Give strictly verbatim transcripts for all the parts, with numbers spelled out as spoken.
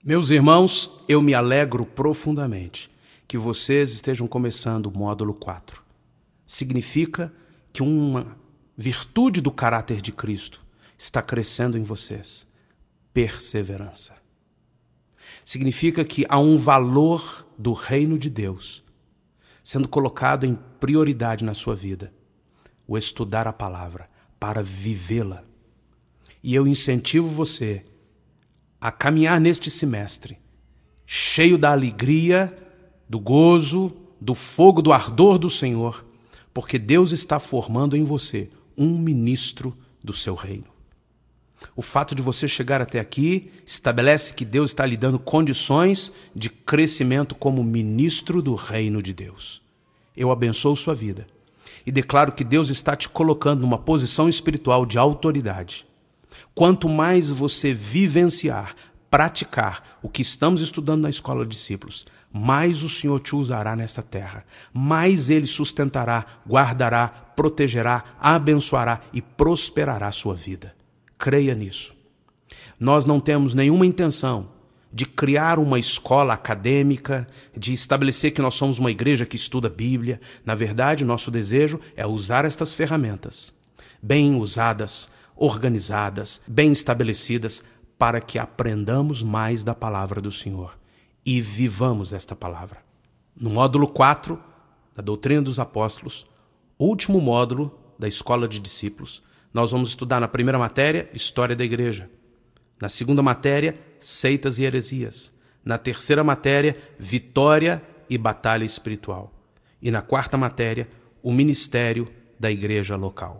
Meus irmãos, eu me alegro profundamente que vocês estejam começando o módulo quatro. Significa que uma virtude do caráter de Cristo está crescendo em vocês. Perseverança. Significa que há um valor do reino de Deus sendo colocado em prioridade na sua vida. O estudar a palavra para vivê-la. E eu incentivo você a caminhar neste semestre, cheio da alegria, do gozo, do fogo, do ardor do Senhor, porque Deus está formando em você um ministro do seu reino. O fato de você chegar até aqui estabelece que Deus está lhe dando condições de crescimento como ministro do reino de Deus. Eu abençoo sua vida e declaro que Deus está te colocando numa posição espiritual de autoridade. Quanto mais você vivenciar, praticar o que estamos estudando na Escola de Discípulos, mais o Senhor te usará nesta terra, mais Ele sustentará, guardará, protegerá, abençoará e prosperará a sua vida. Creia nisso. Nós não temos nenhuma intenção de criar uma escola acadêmica, de estabelecer que nós somos uma igreja que estuda a Bíblia. Na verdade, nosso desejo é usar estas ferramentas, bem usadas, organizadas, bem estabelecidas, para que aprendamos mais da palavra do Senhor e vivamos esta palavra. No módulo quatro da Doutrina dos Apóstolos, último módulo da Escola de Discípulos, nós vamos estudar na primeira matéria, História da Igreja. Na segunda matéria, Seitas e Heresias. Na terceira matéria, Vitória e Batalha Espiritual. E na quarta matéria, o Ministério da Igreja Local.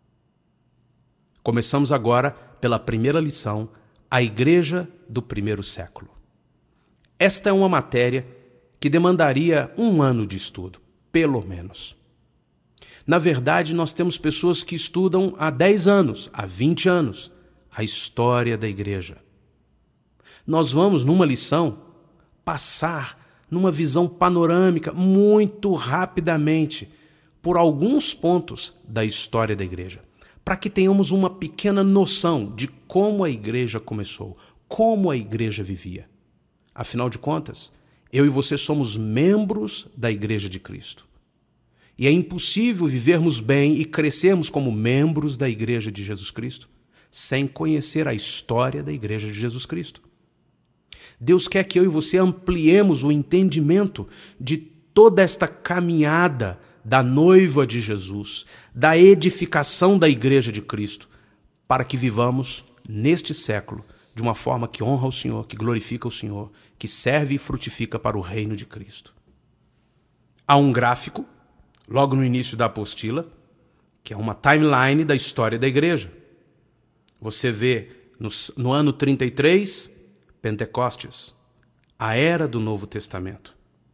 Começamos agora pela primeira lição, a Igreja do primeiro século. Esta é uma matéria que demandaria um ano de estudo, pelo menos. Na verdade, nós temos pessoas que estudam há dez anos, há vinte anos, a história da igreja. Nós vamos, numa lição, passar numa visão panorâmica, muito rapidamente, por alguns pontos da história da igreja, para que tenhamos uma pequena noção de como a igreja começou, como a igreja vivia. Afinal de contas, eu e você somos membros da Igreja de Cristo. E é impossível vivermos bem e crescermos como membros da Igreja de Jesus Cristo sem conhecer a história da Igreja de Jesus Cristo. Deus quer que eu e você ampliemos o entendimento de toda esta caminhada da noiva de Jesus, da edificação da Igreja de Cristo, para que vivamos neste século de uma forma que honra o Senhor, que glorifica o Senhor, que serve e frutifica para o reino de Cristo. Há um gráfico, logo no início da apostila, que é uma timeline da história da igreja. Você vê no, no ano trinta e três, Pentecostes, a era do Novo Testamento.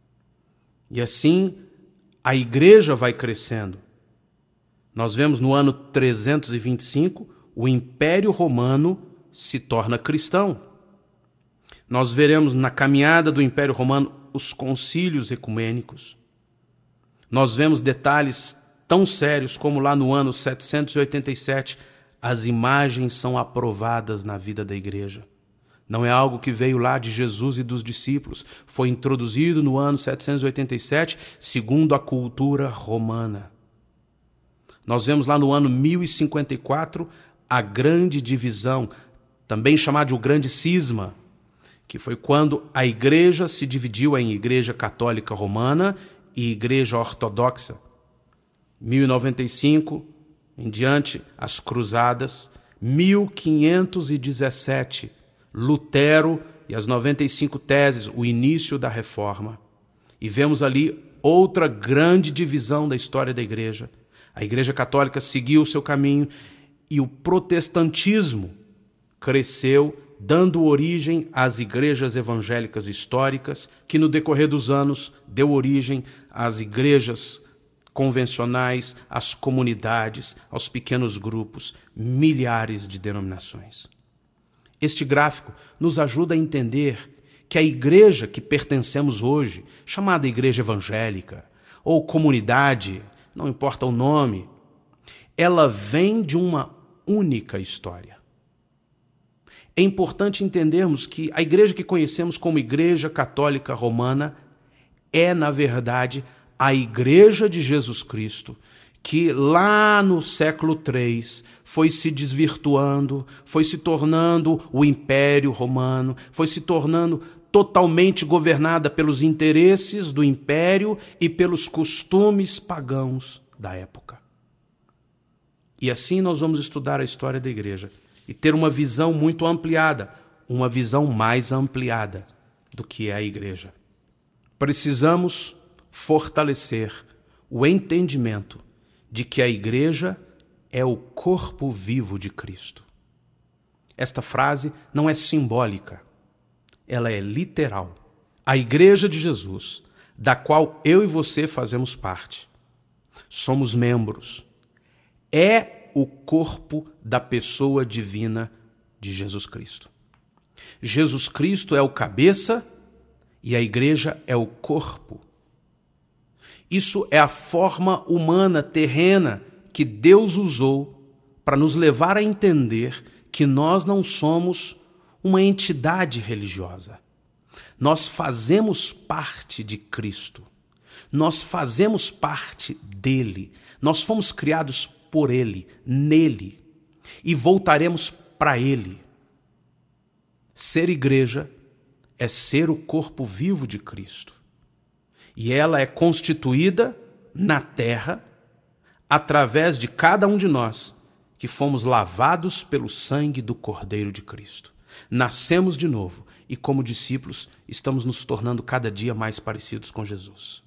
E assim a igreja vai crescendo. Nós vemos no ano trezentos e vinte e cinco, o Império Romano se torna cristão. Nós veremos na caminhada do Império Romano os concílios ecumênicos. Nós vemos detalhes tão sérios como lá no ano setecentos e oitenta e sete, as imagens são aprovadas na vida da igreja. Não é algo que veio lá de Jesus e dos discípulos. Foi introduzido no ano setecentos e oitenta e sete, segundo a cultura romana. Nós vemos lá no ano mil e cinquenta e quatro a grande divisão, também chamada de o grande cisma, que foi quando a igreja se dividiu em igreja católica romana e igreja ortodoxa. mil e noventa e cinco, em diante, as cruzadas. mil quinhentos e dezessete, Lutero e as noventa e cinco teses, o início da reforma. E vemos ali outra grande divisão da história da igreja. A igreja católica seguiu o seu caminho e o protestantismo cresceu, dando origem às igrejas evangélicas históricas, que no decorrer dos anos deu origem às igrejas convencionais, às comunidades, aos pequenos grupos, milhares de denominações. Este gráfico nos ajuda a entender que a igreja que pertencemos hoje, chamada igreja evangélica ou comunidade, não importa o nome, ela vem de uma única história. É importante entendermos que a igreja que conhecemos como Igreja Católica Romana é, na verdade, a Igreja de Jesus Cristo, que lá no século três foi se desvirtuando, foi se tornando o Império Romano, foi se tornando totalmente governada pelos interesses do Império e pelos costumes pagãos da época. E assim nós vamos estudar a história da igreja e ter uma visão muito ampliada, uma visão mais ampliada do que é a igreja. Precisamos fortalecer o entendimento de que a igreja é o corpo vivo de Cristo. Esta frase não é simbólica, ela é literal. A igreja de Jesus, da qual eu e você fazemos parte, somos membros, é o corpo da pessoa divina de Jesus Cristo. Jesus Cristo é o cabeça e a igreja é o corpo. Isso é a forma humana, terrena, que Deus usou para nos levar a entender que nós não somos uma entidade religiosa. Nós fazemos parte de Cristo. Nós fazemos parte dele. Nós fomos criados por ele, nele, e voltaremos para ele. Ser igreja é ser o corpo vivo de Cristo. E ela é constituída na terra através de cada um de nós que fomos lavados pelo sangue do Cordeiro de Cristo. Nascemos de novo e, como discípulos, estamos nos tornando cada dia mais parecidos com Jesus.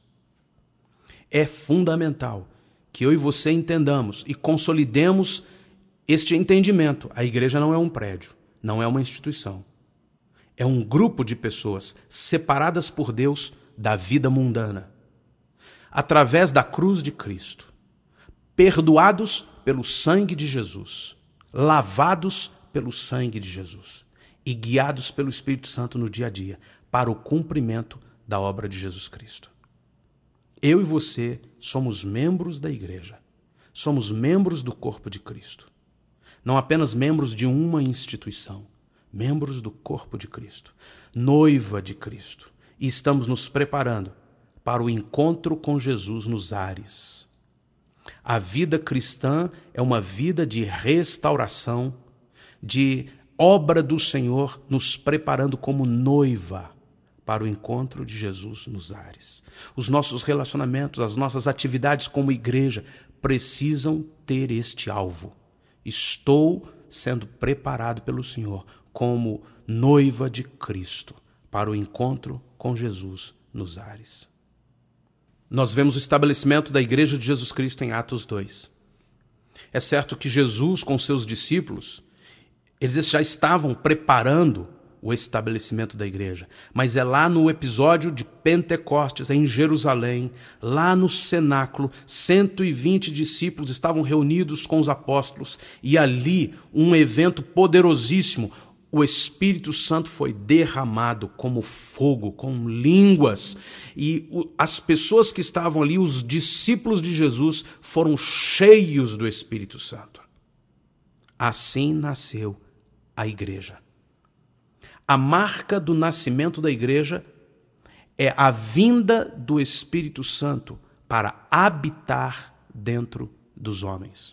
É fundamental que eu e você entendamos e consolidemos este entendimento. A igreja não é um prédio, não é uma instituição. É um grupo de pessoas separadas por Deus da vida mundana, através da cruz de Cristo, perdoados pelo sangue de Jesus, lavados pelo sangue de Jesus e guiados pelo Espírito Santo no dia a dia para o cumprimento da obra de Jesus Cristo. Eu e você somos membros da igreja, somos membros do corpo de Cristo, não apenas membros de uma instituição, membros do corpo de Cristo, noiva de Cristo. E estamos nos preparando para o encontro com Jesus nos ares. A vida cristã é uma vida de restauração, de obra do Senhor, nos preparando como noiva para o encontro de Jesus nos ares. Os nossos relacionamentos, as nossas atividades como igreja precisam ter este alvo. Estou sendo preparado pelo Senhor como noiva de Cristo para o encontro com Jesus nos ares. Nós vemos o estabelecimento da Igreja de Jesus Cristo em Atos dois. É certo que Jesus, com seus discípulos, eles já estavam preparando o estabelecimento da igreja, mas é lá no episódio de Pentecostes, em Jerusalém, lá no cenáculo, cento e vinte discípulos estavam reunidos com os apóstolos e ali um evento poderosíssimo. O Espírito Santo foi derramado como fogo, com línguas, e as pessoas que estavam ali, os discípulos de Jesus, foram cheios do Espírito Santo. Assim nasceu a igreja. A marca do nascimento da igreja é a vinda do Espírito Santo para habitar dentro dos homens.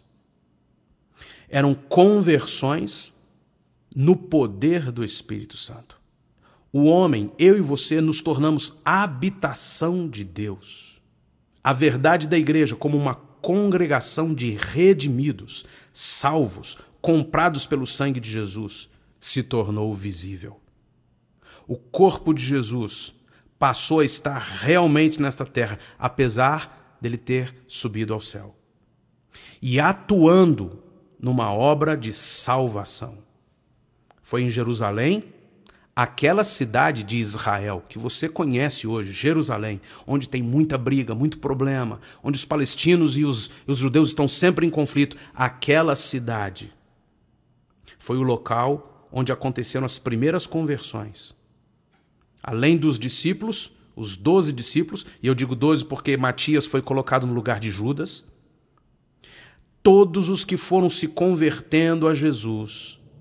Eram conversões no poder do Espírito Santo. O homem, eu e você, nos tornamos habitação de Deus. A verdade da igreja como uma congregação de redimidos, salvos, comprados pelo sangue de Jesus, se tornou visível. O corpo de Jesus passou a estar realmente nesta terra, apesar dele ter subido ao céu. E atuando numa obra de salvação. Foi em Jerusalém, aquela cidade de Israel, que você conhece hoje, Jerusalém, onde tem muita briga, muito problema, onde os palestinos e os, os judeus estão sempre em conflito. Aquela cidade foi o local onde aconteceram as primeiras conversões. Além dos discípulos, os doze discípulos, e eu digo doze porque Matias foi colocado no lugar de Judas, todos os que foram se convertendo a Jesus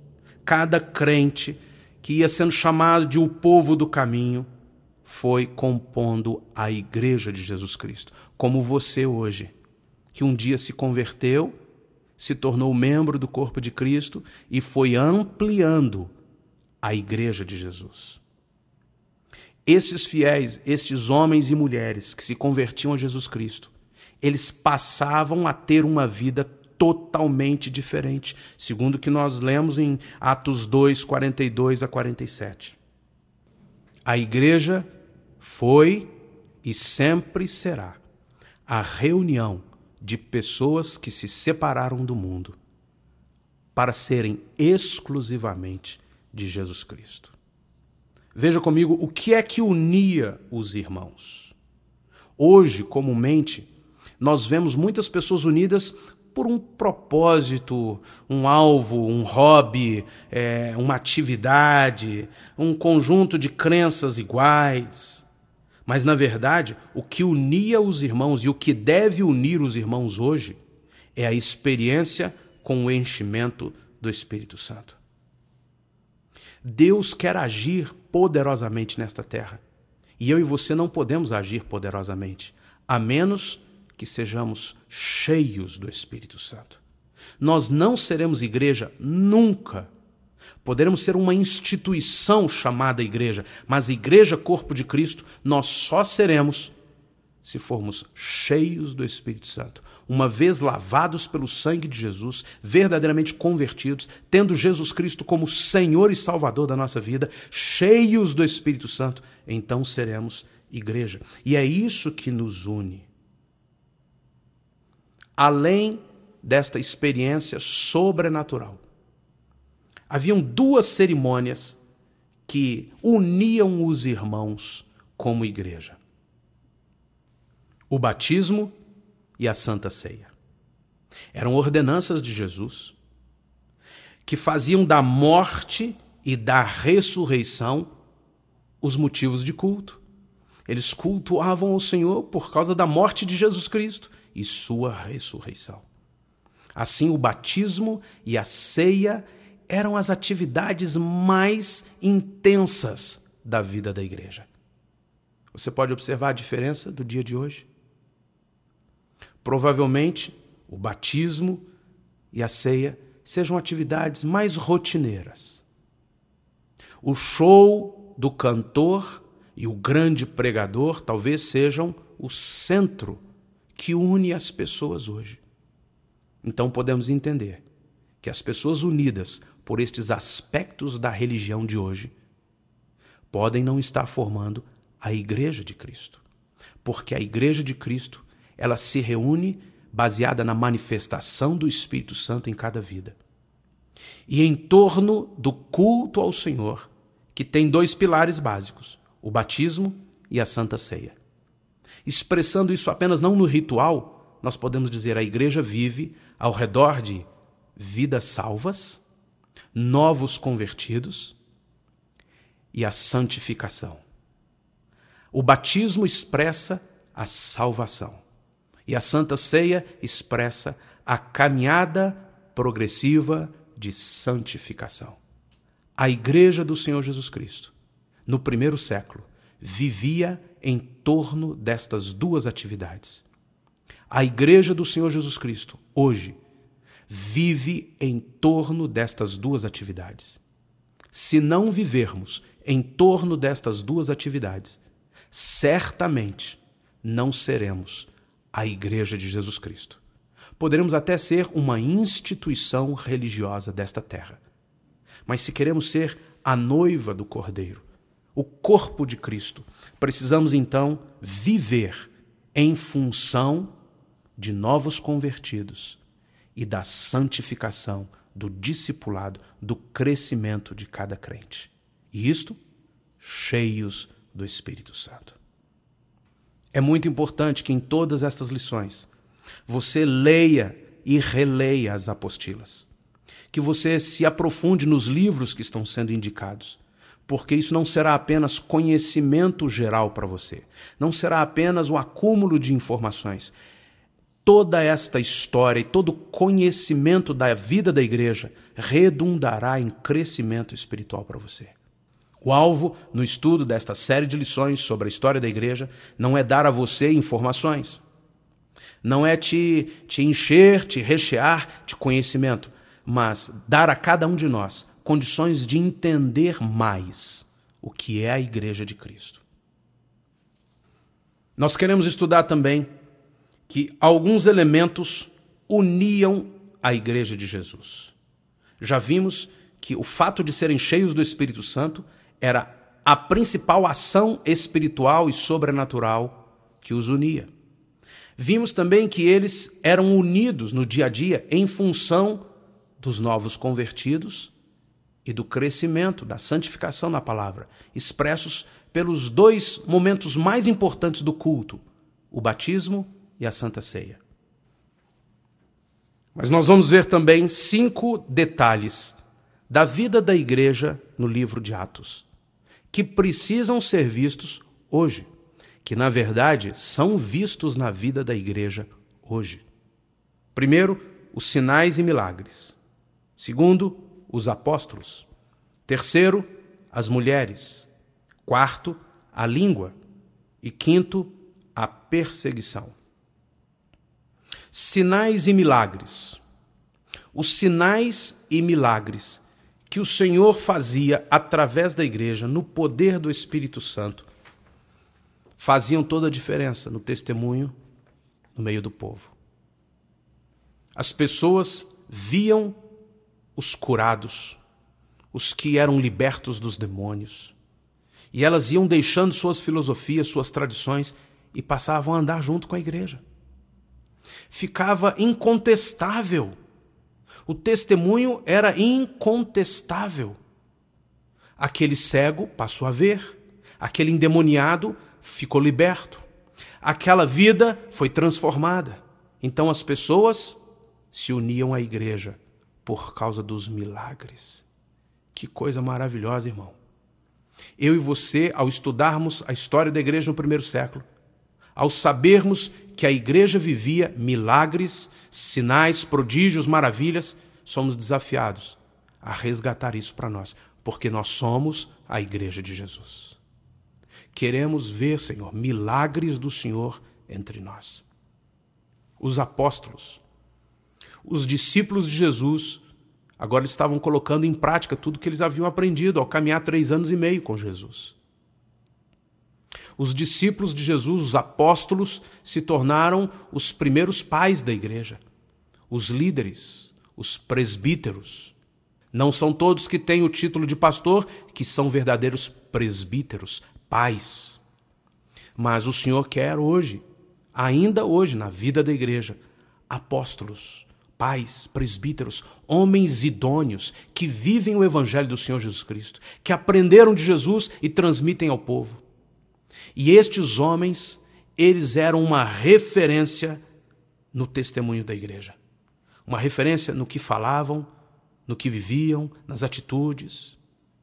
cada crente que ia sendo chamado de o povo do caminho, foi compondo a igreja de Jesus Cristo. Como você hoje, que um dia se converteu, se tornou membro do corpo de Cristo e foi ampliando a igreja de Jesus. Esses fiéis, estes homens e mulheres que se convertiam a Jesus Cristo, eles passavam a ter uma vida totalmente diferente, segundo o que nós lemos em Atos dois, quarenta e dois a quarenta e sete. A igreja foi e sempre será a reunião de pessoas que se separaram do mundo para serem exclusivamente de Jesus Cristo. Veja comigo o que é que unia os irmãos. Hoje, comumente, nós vemos muitas pessoas unidas por um propósito, um alvo, um hobby, é, uma atividade, um conjunto de crenças iguais. Mas, na verdade, o que unia os irmãos e o que deve unir os irmãos hoje é a experiência com o enchimento do Espírito Santo. Deus quer agir poderosamente nesta terra. E eu e você não podemos agir poderosamente, a menos que sejamos cheios do Espírito Santo. Nós não seremos igreja nunca. Poderemos ser uma instituição chamada igreja, mas igreja, corpo de Cristo, nós só seremos se formos cheios do Espírito Santo. Uma vez lavados pelo sangue de Jesus, verdadeiramente convertidos, tendo Jesus Cristo como Senhor e Salvador da nossa vida, cheios do Espírito Santo, então seremos igreja. E é isso que nos une. Além desta experiência sobrenatural, haviam duas cerimônias que uniam os irmãos como igreja: o batismo e a Santa Ceia. Eram ordenanças de Jesus que faziam da morte e da ressurreição os motivos de culto. Eles cultuavam ao Senhor por causa da morte de Jesus Cristo e sua ressurreição. Assim, o batismo e a ceia eram as atividades mais intensas da vida da igreja. Você pode observar a diferença do dia de hoje? Provavelmente, o batismo e a ceia sejam atividades mais rotineiras. O show do cantor e o grande pregador talvez sejam o centro que une as pessoas hoje. Então podemos entender que as pessoas unidas por estes aspectos da religião de hoje podem não estar formando a igreja de Cristo. Porque a igreja de Cristo, ela se reúne baseada na manifestação do Espírito Santo em cada vida. E em torno do culto ao Senhor, que tem dois pilares básicos, o batismo e a Santa Ceia. Expressando isso apenas não no ritual, nós podemos dizer a igreja vive ao redor de vidas salvas, novos convertidos e a santificação. O batismo expressa a salvação e a Santa Ceia expressa a caminhada progressiva de santificação. A igreja do Senhor Jesus Cristo, no primeiro século, vivia em torno destas duas atividades. A igreja do Senhor Jesus Cristo, hoje, vive em torno destas duas atividades. Se não vivermos em torno destas duas atividades, certamente não seremos a igreja de Jesus Cristo. Poderemos até ser uma instituição religiosa desta terra. Mas se queremos ser a noiva do Cordeiro, o corpo de Cristo, precisamos então viver em função de novos convertidos e da santificação, do discipulado, do crescimento de cada crente. E isto, cheios do Espírito Santo. É muito importante que em todas estas lições você leia e releia as apostilas, que você se aprofunde nos livros que estão sendo indicados, porque isso não será apenas conhecimento geral para você, não será apenas um acúmulo de informações. toda esta história e todo o conhecimento da vida da igreja redundará em crescimento espiritual para você. O alvo no estudo desta série de lições sobre a história da igreja não é dar a você informações, não é te, te encher, te rechear de conhecimento, mas dar a cada um de nós condições de entender mais o que é a igreja de Cristo. Nós queremos estudar também que alguns elementos uniam a igreja de Jesus. Já vimos que o fato de serem cheios do Espírito Santo era a principal ação espiritual e sobrenatural que os unia. Vimos também que eles eram unidos no dia a dia em função dos novos convertidos e do crescimento, da santificação na palavra, expressos pelos dois momentos mais importantes do culto, o batismo e a Santa Ceia. Mas nós vamos ver também cinco detalhes da vida da igreja no livro de Atos, que precisam ser vistos hoje, que na verdade são vistos na vida da igreja hoje. Primeiro, os sinais e milagres. Segundo, os apóstolos. Terceiro, as mulheres. Quarto, a língua. E quinto, a perseguição. Sinais e milagres. Os sinais e milagres que o Senhor fazia através da igreja, no poder do Espírito Santo, faziam toda a diferença no testemunho no meio do povo. As pessoas viam os curados, os que eram libertos dos demônios, e elas iam deixando suas filosofias, suas tradições e passavam a andar junto com a igreja. Ficava incontestável. O testemunho era incontestável. Aquele cego passou a ver, aquele endemoniado ficou liberto, aquela vida foi transformada. Então as pessoas se uniam à igreja por causa dos milagres. Que coisa maravilhosa, irmão. Eu e você, ao estudarmos a história da igreja no primeiro século, ao sabermos que a igreja vivia milagres, sinais, prodígios, maravilhas, somos desafiados a resgatar isso para nós, porque nós somos a igreja de Jesus. Queremos ver, Senhor, milagres do Senhor entre nós. Os apóstolos, os discípulos de Jesus, agora estavam colocando em prática tudo que eles haviam aprendido ao caminhar três anos e meio com Jesus. Os discípulos de Jesus, os apóstolos, se tornaram os primeiros pais da igreja, os líderes, os presbíteros. Não são todos que têm o título de pastor que são verdadeiros presbíteros, pais. Mas o Senhor quer hoje, ainda hoje, na vida da igreja, apóstolos, pais, presbíteros, homens idôneos que vivem o evangelho do Senhor Jesus Cristo, que aprenderam de Jesus e transmitem ao povo. E estes homens, eles eram uma referência no testemunho da igreja. Uma referência no que falavam, no que viviam, nas atitudes.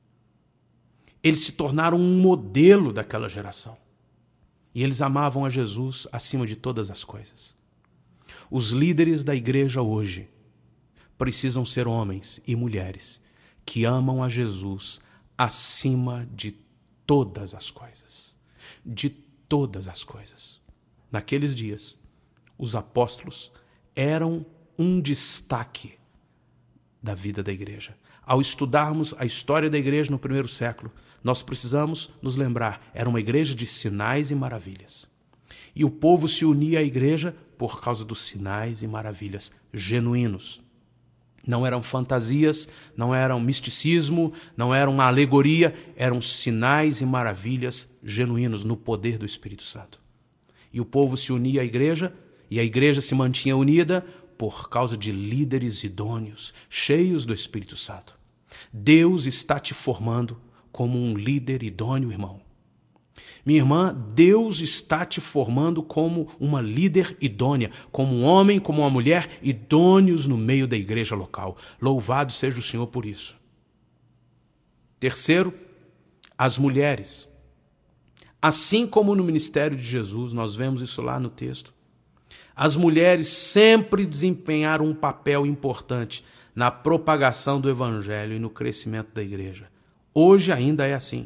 Eles se tornaram um modelo daquela geração. E eles amavam a Jesus acima de todas as coisas. Os líderes da igreja hoje precisam ser homens e mulheres que amam a Jesus acima de todas as coisas. De todas as coisas. Naqueles dias, os apóstolos eram um destaque da vida da igreja. Ao estudarmos a história da igreja no primeiro século, nós precisamos nos lembrar, era uma igreja de sinais e maravilhas. E o povo se unia à igreja por causa dos sinais e maravilhas genuínos. Não eram fantasias, não eram misticismo, não eram uma alegoria, eram sinais e maravilhas genuínos no poder do Espírito Santo. E o povo se unia à igreja, e a igreja se mantinha unida por causa de líderes idôneos, cheios do Espírito Santo. Deus está te formando como um líder idôneo, irmão. Minha irmã, Deus está te formando como uma líder idônea, como um homem, como uma mulher idôneos no meio da igreja local. Louvado seja o Senhor por isso. Terceiro, as mulheres. Assim como no ministério de Jesus, nós vemos isso lá no texto, As mulheres sempre desempenharam um papel importante na propagação do evangelho e no crescimento da igreja. Hoje ainda é assim.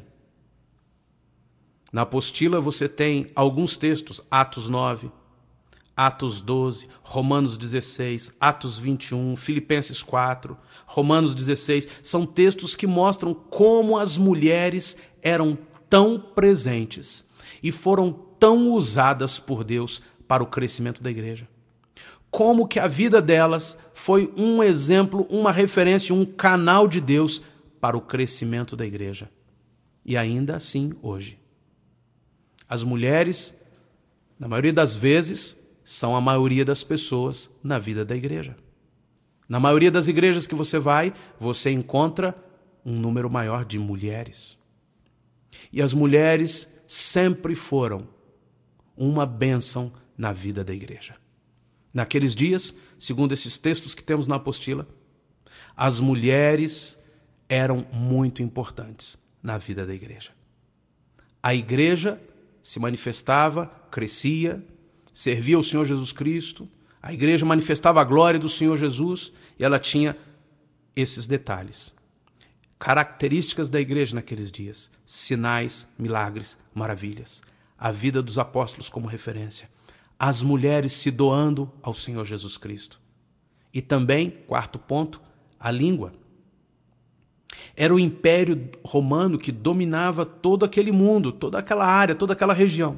Na apostila você tem alguns textos, Atos nove, Atos doze, Romanos dezesseis, Atos vinte e um, Filipenses quatro, Romanos dezesseis, são textos que mostram como as mulheres eram tão presentes e foram tão usadas por Deus para o crescimento da igreja. Como que a vida delas foi um exemplo, uma referência, um canal de Deus para o crescimento da igreja. E ainda assim hoje. As mulheres, na maioria das vezes, são a maioria das pessoas na vida da igreja. Na maioria das igrejas que você vai, você encontra um número maior de mulheres. E as mulheres sempre foram uma bênção na vida da igreja. Naqueles dias, segundo esses textos que temos na apostila, as mulheres eram muito importantes na vida da igreja. A igreja se manifestava, crescia, servia ao Senhor Jesus Cristo, a igreja manifestava a glória do Senhor Jesus e ela tinha esses detalhes. Características da igreja naqueles dias, sinais, milagres, maravilhas. A vida dos apóstolos como referência. As mulheres se doando ao Senhor Jesus Cristo. E também, quarto ponto, a língua. Era o Império Romano que dominava todo aquele mundo, toda aquela área, toda aquela região.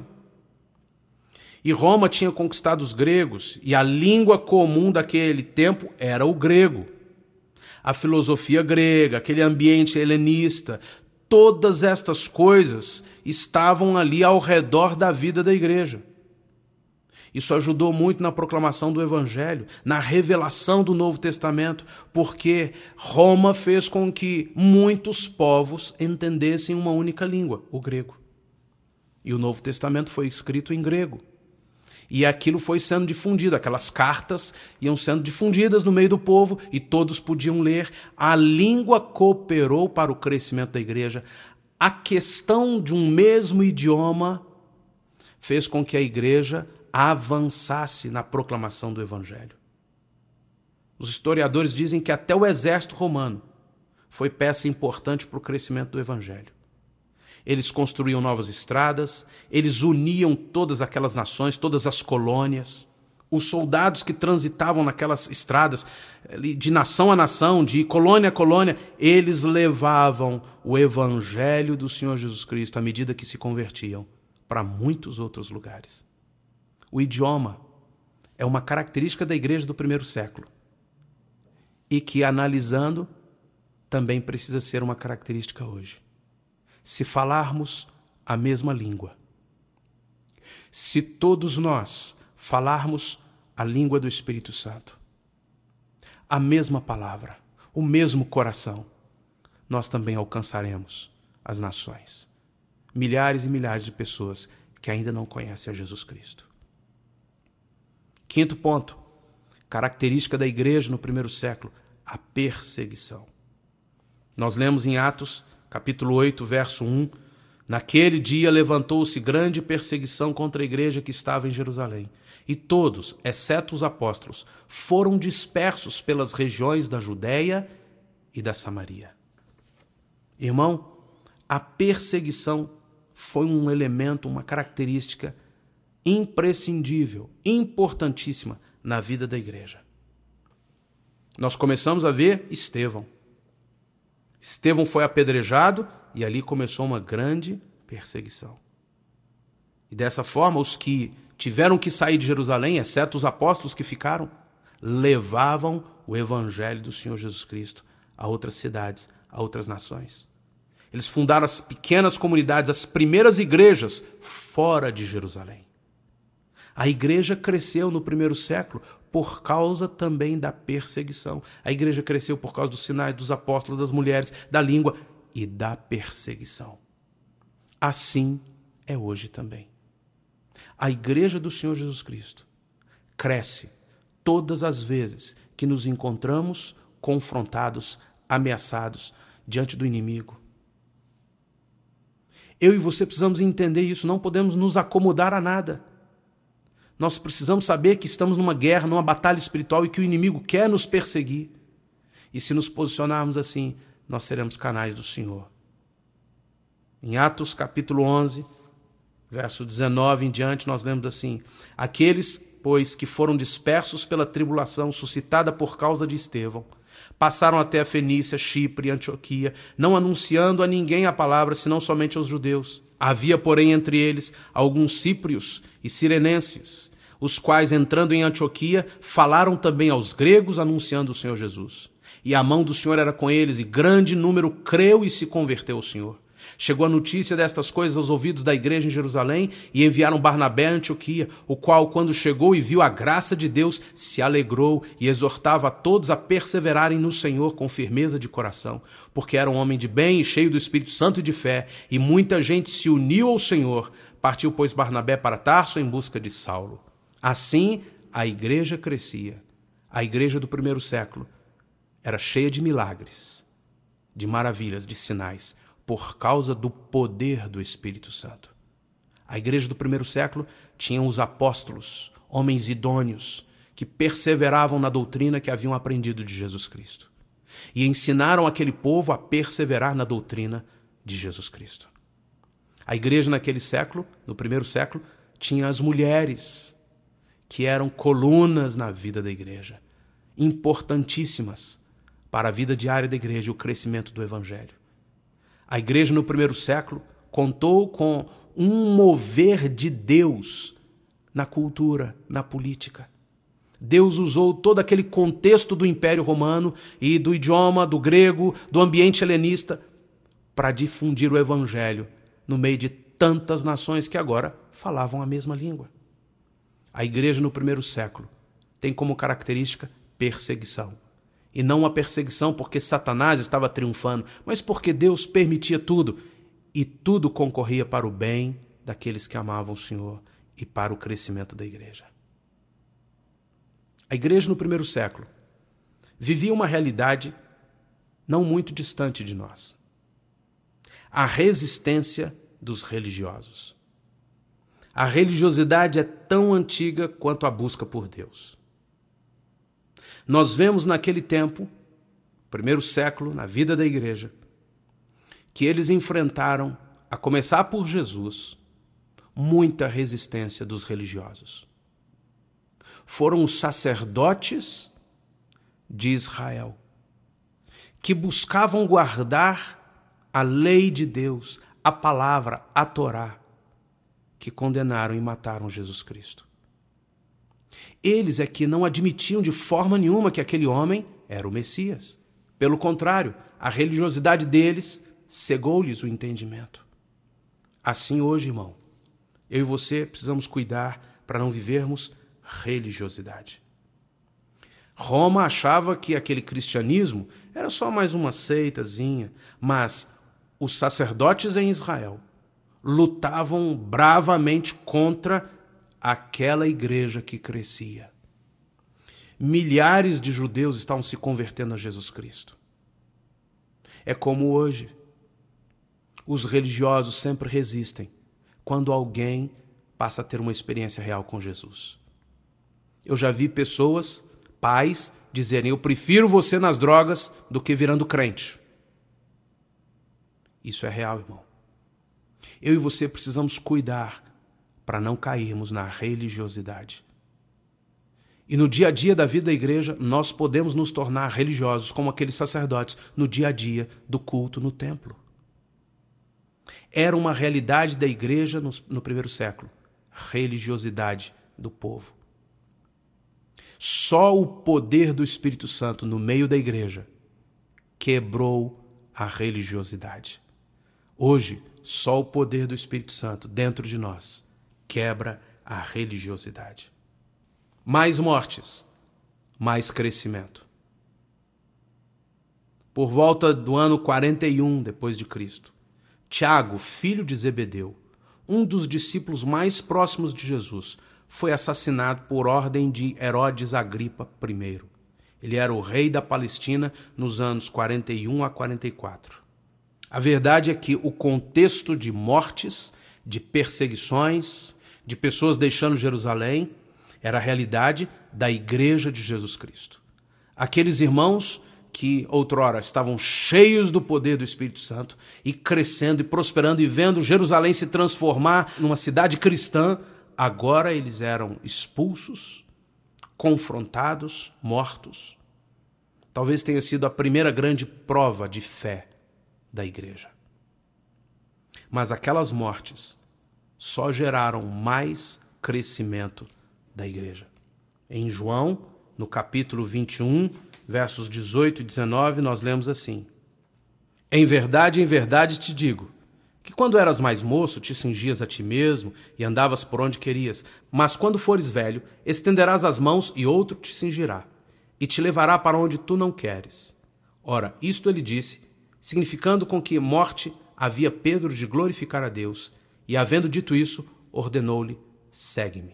E Roma tinha conquistado os gregos, e a língua comum daquele tempo era o grego. A filosofia grega, aquele ambiente helenista, todas estas coisas estavam ali ao redor da vida da igreja. Isso ajudou muito na proclamação do Evangelho, na revelação do Novo Testamento, porque Roma fez com que muitos povos entendessem uma única língua, o grego. E o Novo Testamento foi escrito em grego. E aquilo foi sendo difundido, aquelas cartas iam sendo difundidas no meio do povo e todos podiam ler. A língua cooperou para o crescimento da igreja. A questão de um mesmo idioma fez com que a igreja avançasse na proclamação do Evangelho. Os historiadores dizem que até o exército romano foi peça importante para o crescimento do Evangelho. Eles construíam novas estradas, eles uniam todas aquelas nações, todas as colônias. Os soldados que transitavam naquelas estradas, de nação a nação, de colônia a colônia, eles levavam o Evangelho do Senhor Jesus Cristo à medida que se convertiam para muitos outros lugares. O idioma é uma característica da igreja do primeiro século e que, analisando, também precisa ser uma característica hoje. Se falarmos a mesma língua, se todos nós falarmos a língua do Espírito Santo, a mesma palavra, o mesmo coração, nós também alcançaremos as nações. Milhares e milhares de pessoas que ainda não conhecem a Jesus Cristo. Quinto ponto, característica da igreja no primeiro século, a perseguição. Nós lemos em Atos, capítulo oito, verso um, naquele dia levantou-se grande perseguição contra a igreja que estava em Jerusalém, e todos, exceto os apóstolos, foram dispersos pelas regiões da Judéia e da Samaria. Irmão, a perseguição foi um elemento, uma característica imprescindível, importantíssima na vida da igreja. Nós começamos a ver Estevão. Estevão foi apedrejado e ali começou uma grande perseguição. E dessa forma, os que tiveram que sair de Jerusalém, exceto os apóstolos que ficaram, levavam o evangelho do Senhor Jesus Cristo a outras cidades, a outras nações. Eles fundaram as pequenas comunidades, as primeiras igrejas fora de Jerusalém. A igreja cresceu no primeiro século por causa também da perseguição. A igreja cresceu por causa dos sinais, dos apóstolos, das mulheres, da língua e da perseguição. Assim é hoje também. A igreja do Senhor Jesus Cristo cresce todas as vezes que nos encontramos confrontados, ameaçados diante do inimigo. Eu e você precisamos entender isso, não podemos nos acomodar a nada. Nós precisamos saber que estamos numa guerra, numa batalha espiritual e que o inimigo quer nos perseguir. E se nos posicionarmos assim, nós seremos canais do Senhor. Em Atos capítulo onze, verso dezenove em diante, nós lemos assim: aqueles, pois, que foram dispersos pela tribulação suscitada por causa de Estevão, passaram até a Fenícia, Chipre e Antioquia, não anunciando a ninguém a palavra, senão somente aos judeus. Havia, porém, entre eles alguns síprios e sirenenses, os quais, entrando em Antioquia, falaram também aos gregos, anunciando o Senhor Jesus. E a mão do Senhor era com eles, e grande número creu e se converteu ao Senhor. Chegou a notícia destas coisas aos ouvidos da igreja em Jerusalém, e enviaram Barnabé a Antioquia, o qual, quando chegou e viu a graça de Deus, se alegrou e exortava a todos a perseverarem no Senhor com firmeza de coração, porque era um homem de bem e cheio do Espírito Santo e de fé, e muita gente se uniu ao Senhor. Partiu, pois, Barnabé para Tarso em busca de Saulo. Assim, a igreja crescia. A igreja do primeiro século era cheia de milagres, de maravilhas, de sinais, por causa do poder do Espírito Santo. A igreja do primeiro século tinha os apóstolos, homens idôneos, que perseveravam na doutrina que haviam aprendido de Jesus Cristo. E ensinaram aquele povo a perseverar na doutrina de Jesus Cristo. A igreja naquele século, no primeiro século, tinha as mulheres, que eram colunas na vida da igreja, importantíssimas para a vida diária da igreja e o crescimento do evangelho. A igreja no primeiro século contou com um mover de Deus na cultura, na política. Deus usou todo aquele contexto do Império Romano e do idioma, do grego, do ambiente helenista, para difundir o evangelho no meio de tantas nações que agora falavam a mesma língua. A igreja no primeiro século tem como característica perseguição. E não uma perseguição porque Satanás estava triunfando, mas porque Deus permitia tudo. E tudo concorria para o bem daqueles que amavam o Senhor e para o crescimento da igreja. A igreja no primeiro século vivia uma realidade não muito distante de nós. A resistência dos religiosos. A religiosidade é tão antiga quanto a busca por Deus. Nós vemos naquele tempo, primeiro século, na vida da igreja, que eles enfrentaram, a começar por Jesus, muita resistência dos religiosos. Foram os sacerdotes de Israel que buscavam guardar a lei de Deus, a palavra, a Torá, que condenaram e mataram Jesus Cristo. Eles é que não admitiam de forma nenhuma que aquele homem era o Messias. Pelo contrário, a religiosidade deles cegou-lhes o entendimento. Assim hoje, irmão, eu e você precisamos cuidar para não vivermos religiosidade. Roma achava que aquele cristianismo era só mais uma seitazinha, mas os sacerdotes em Israel lutavam bravamente contra aquela igreja que crescia. Milhares de judeus estavam se convertendo a Jesus Cristo. É como hoje. Os religiosos sempre resistem quando alguém passa a ter uma experiência real com Jesus. Eu já vi pessoas, pais, dizerem: eu prefiro você nas drogas do que virando crente. Isso é real, irmão. Eu e você precisamos cuidar para não cairmos na religiosidade. E no dia a dia da vida da igreja, nós podemos nos tornar religiosos como aqueles sacerdotes no dia a dia do culto no templo. Era uma realidade da igreja no, no primeiro século, religiosidade do povo. Só o poder do Espírito Santo no meio da igreja quebrou a religiosidade. Hoje, só o poder do Espírito Santo dentro de nós quebra a religiosidade. Mais mortes, mais crescimento. Por volta do ano quarenta e um depois de Cristo, Tiago, filho de Zebedeu, um dos discípulos mais próximos de Jesus, foi assassinado por ordem de Herodes Agripa I. Ele era o rei da Palestina nos anos quarenta e um a quarenta e quatro. A verdade é que o contexto de mortes, de perseguições, de pessoas deixando Jerusalém, Era a realidade da igreja de Jesus Cristo. Aqueles irmãos que outrora estavam cheios do poder do Espírito Santo e crescendo e prosperando e vendo Jerusalém se transformar numa cidade cristã, agora eles eram expulsos, confrontados, mortos. Talvez tenha sido a primeira grande prova de fé da igreja. Mas aquelas mortes só geraram mais crescimento da igreja. Em João, no capítulo vinte e um, versos dezoito e dezenove, nós lemos assim: Em verdade, em verdade te digo, que quando eras mais moço, te cingias a ti mesmo e andavas por onde querias, mas quando fores velho, estenderás as mãos e outro te cingirá, e te levará para onde tu não queres. Ora, isto ele disse, significando com que morte havia Pedro de glorificar a Deus, e havendo dito isso, ordenou-lhe, segue-me.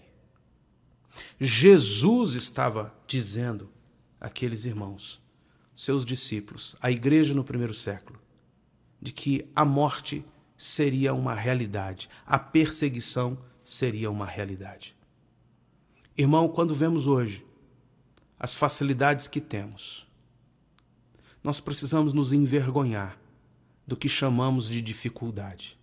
Jesus estava dizendo àqueles irmãos, seus discípulos, a igreja no primeiro século, de que a morte seria uma realidade, a perseguição seria uma realidade. Irmão, quando vemos hoje as facilidades que temos, nós precisamos nos envergonhar do que chamamos de dificuldade.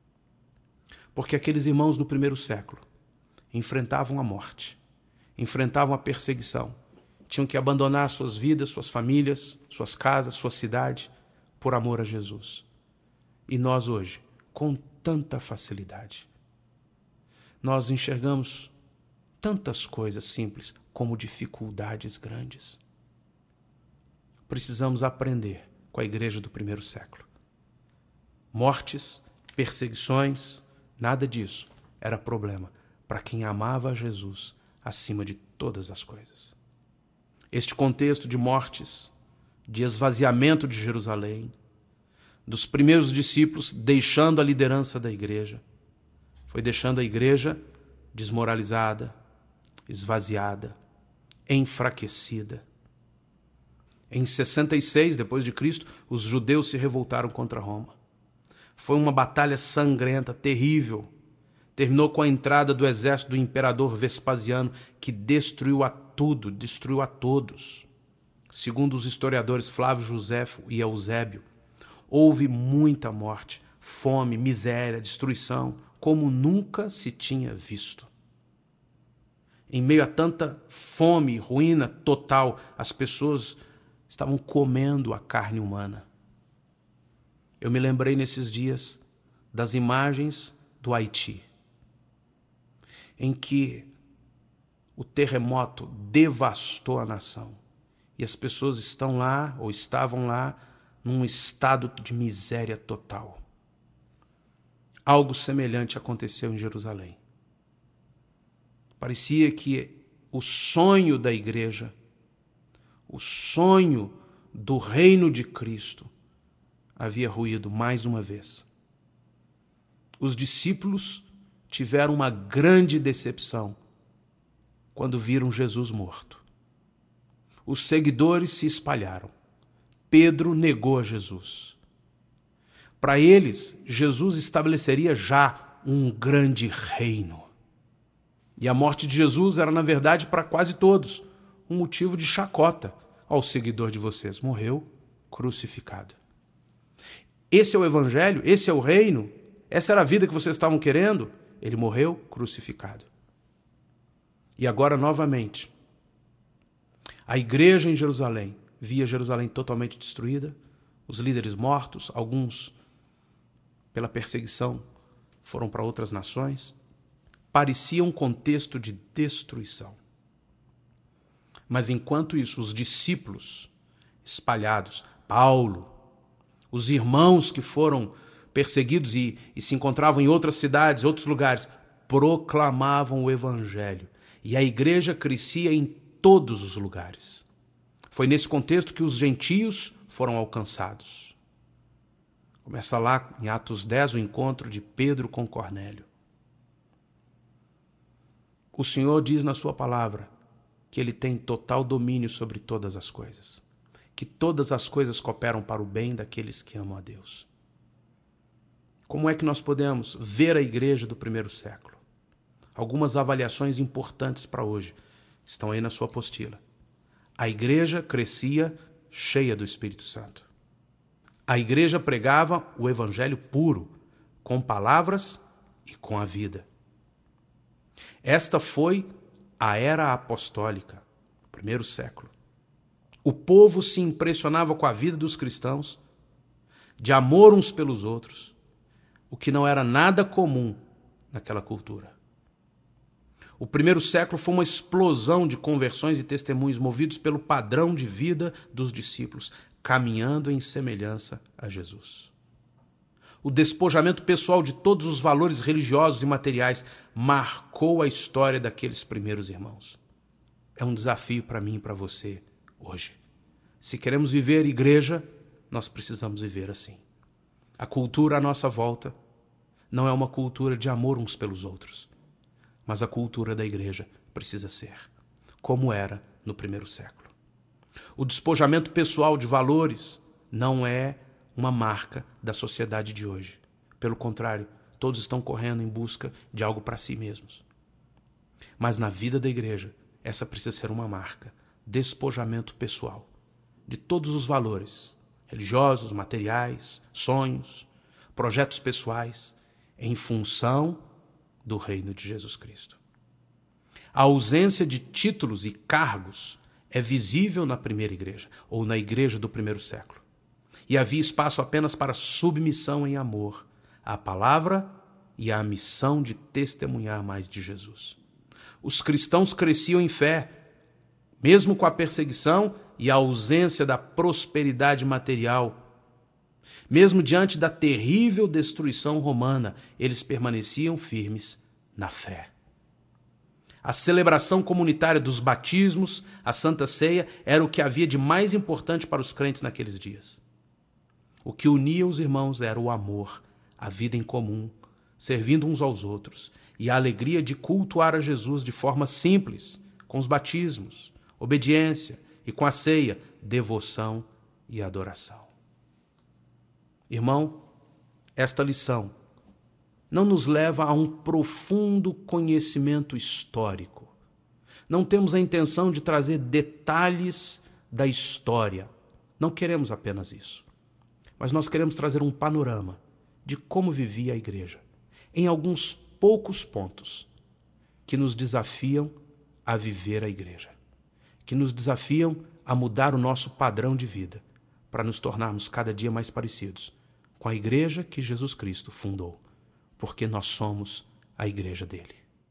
Porque aqueles irmãos no primeiro século enfrentavam a morte, enfrentavam a perseguição, tinham que abandonar suas vidas, suas famílias, suas casas, sua cidade, por amor a Jesus. E nós hoje, com tanta facilidade, nós enxergamos tantas coisas simples como dificuldades grandes. Precisamos aprender com a igreja do primeiro século. Mortes, perseguições, nada disso era problema para quem amava a Jesus acima de todas as coisas. Este contexto de mortes, de esvaziamento de Jerusalém, dos primeiros discípulos deixando a liderança da igreja, foi deixando a igreja desmoralizada, esvaziada, enfraquecida. Em sessenta e seis, depois de Cristo, os judeus se revoltaram contra Roma. Foi uma batalha sangrenta, terrível. Terminou com a entrada do exército do imperador Vespasiano, que destruiu a tudo, destruiu a todos. Segundo os historiadores Flávio Joséfo e Eusébio, houve muita morte, fome, miséria, destruição, como nunca se tinha visto. Em meio a tanta fome, ruína total, as pessoas estavam comendo a carne humana. Eu me lembrei nesses dias das imagens do Haiti, em que o terremoto devastou a nação. E as pessoas estão lá, ou estavam lá, num estado de miséria total. Algo semelhante aconteceu em Jerusalém. Parecia que o sonho da igreja, o sonho do reino de Cristo, havia ruído mais uma vez. Os discípulos tiveram uma grande decepção quando viram Jesus morto. Os seguidores se espalharam. Pedro negou a Jesus. Para eles, Jesus estabeleceria já um grande reino. E a morte de Jesus era, na verdade, para quase todos, um motivo de chacota. Ao seguidor de vocês, morreu crucificado. Esse é o evangelho? Esse é o reino? Essa era a vida que vocês estavam querendo? Ele morreu crucificado. E agora, novamente, a igreja em Jerusalém via Jerusalém totalmente destruída, os líderes mortos, alguns pela perseguição foram para outras nações. Parecia um contexto de destruição. Mas enquanto isso, os discípulos espalhados, Paulo, os irmãos que foram perseguidos e, e se encontravam em outras cidades, outros lugares, proclamavam o evangelho. E a igreja crescia em todos os lugares. Foi nesse contexto que os gentios foram alcançados. Começa lá em Atos dez o encontro de Pedro com Cornélio. O Senhor diz na sua palavra que Ele tem total domínio sobre todas as coisas, que todas as coisas cooperam para o bem daqueles que amam a Deus. Como é que nós podemos ver a igreja do primeiro século? Algumas avaliações importantes para hoje estão aí na sua apostila. A igreja crescia cheia do Espírito Santo. A igreja pregava o evangelho puro, com palavras e com a vida. Esta foi a era apostólica, o primeiro século. O povo se impressionava com a vida dos cristãos, de amor uns pelos outros, o que não era nada comum naquela cultura. O primeiro século foi uma explosão de conversões e testemunhos movidos pelo padrão de vida dos discípulos, caminhando em semelhança a Jesus. O despojamento pessoal de todos os valores religiosos e materiais marcou a história daqueles primeiros irmãos. É um desafio para mim e para você hoje. Se queremos viver igreja, nós precisamos viver assim. A cultura à nossa volta não é uma cultura de amor uns pelos outros, mas a cultura da igreja precisa ser como era no primeiro século. O despojamento pessoal de valores não é uma marca da sociedade de hoje. Pelo contrário, todos estão correndo em busca de algo para si mesmos. Mas na vida da igreja, essa precisa ser uma marca. Despojamento pessoal de todos os valores religiosos, materiais, sonhos, projetos pessoais, em função do reino de Jesus Cristo. A ausência de títulos e cargos é visível na primeira igreja, ou na igreja do primeiro século. E havia espaço apenas para submissão em amor à palavra e à missão de testemunhar mais de Jesus. Os cristãos cresciam em fé, mesmo com a perseguição e a ausência da prosperidade material. Mesmo diante da terrível destruição romana, eles permaneciam firmes na fé. A celebração comunitária dos batismos, a Santa Ceia, era o que havia de mais importante para os crentes naqueles dias. O que unia os irmãos era o amor, a vida em comum, servindo uns aos outros, e a alegria de cultuar a Jesus de forma simples, com os batismos, obediência, e com a ceia, devoção e adoração. Irmão, esta lição não nos leva a um profundo conhecimento histórico. Não temos a intenção de trazer detalhes da história. Não queremos apenas isso. Mas nós queremos trazer um panorama de como vivia a igreja, em alguns poucos pontos que nos desafiam a viver a igreja, que nos desafiam a mudar o nosso padrão de vida, para nos tornarmos cada dia mais parecidos com a igreja que Jesus Cristo fundou, porque nós somos a igreja dele.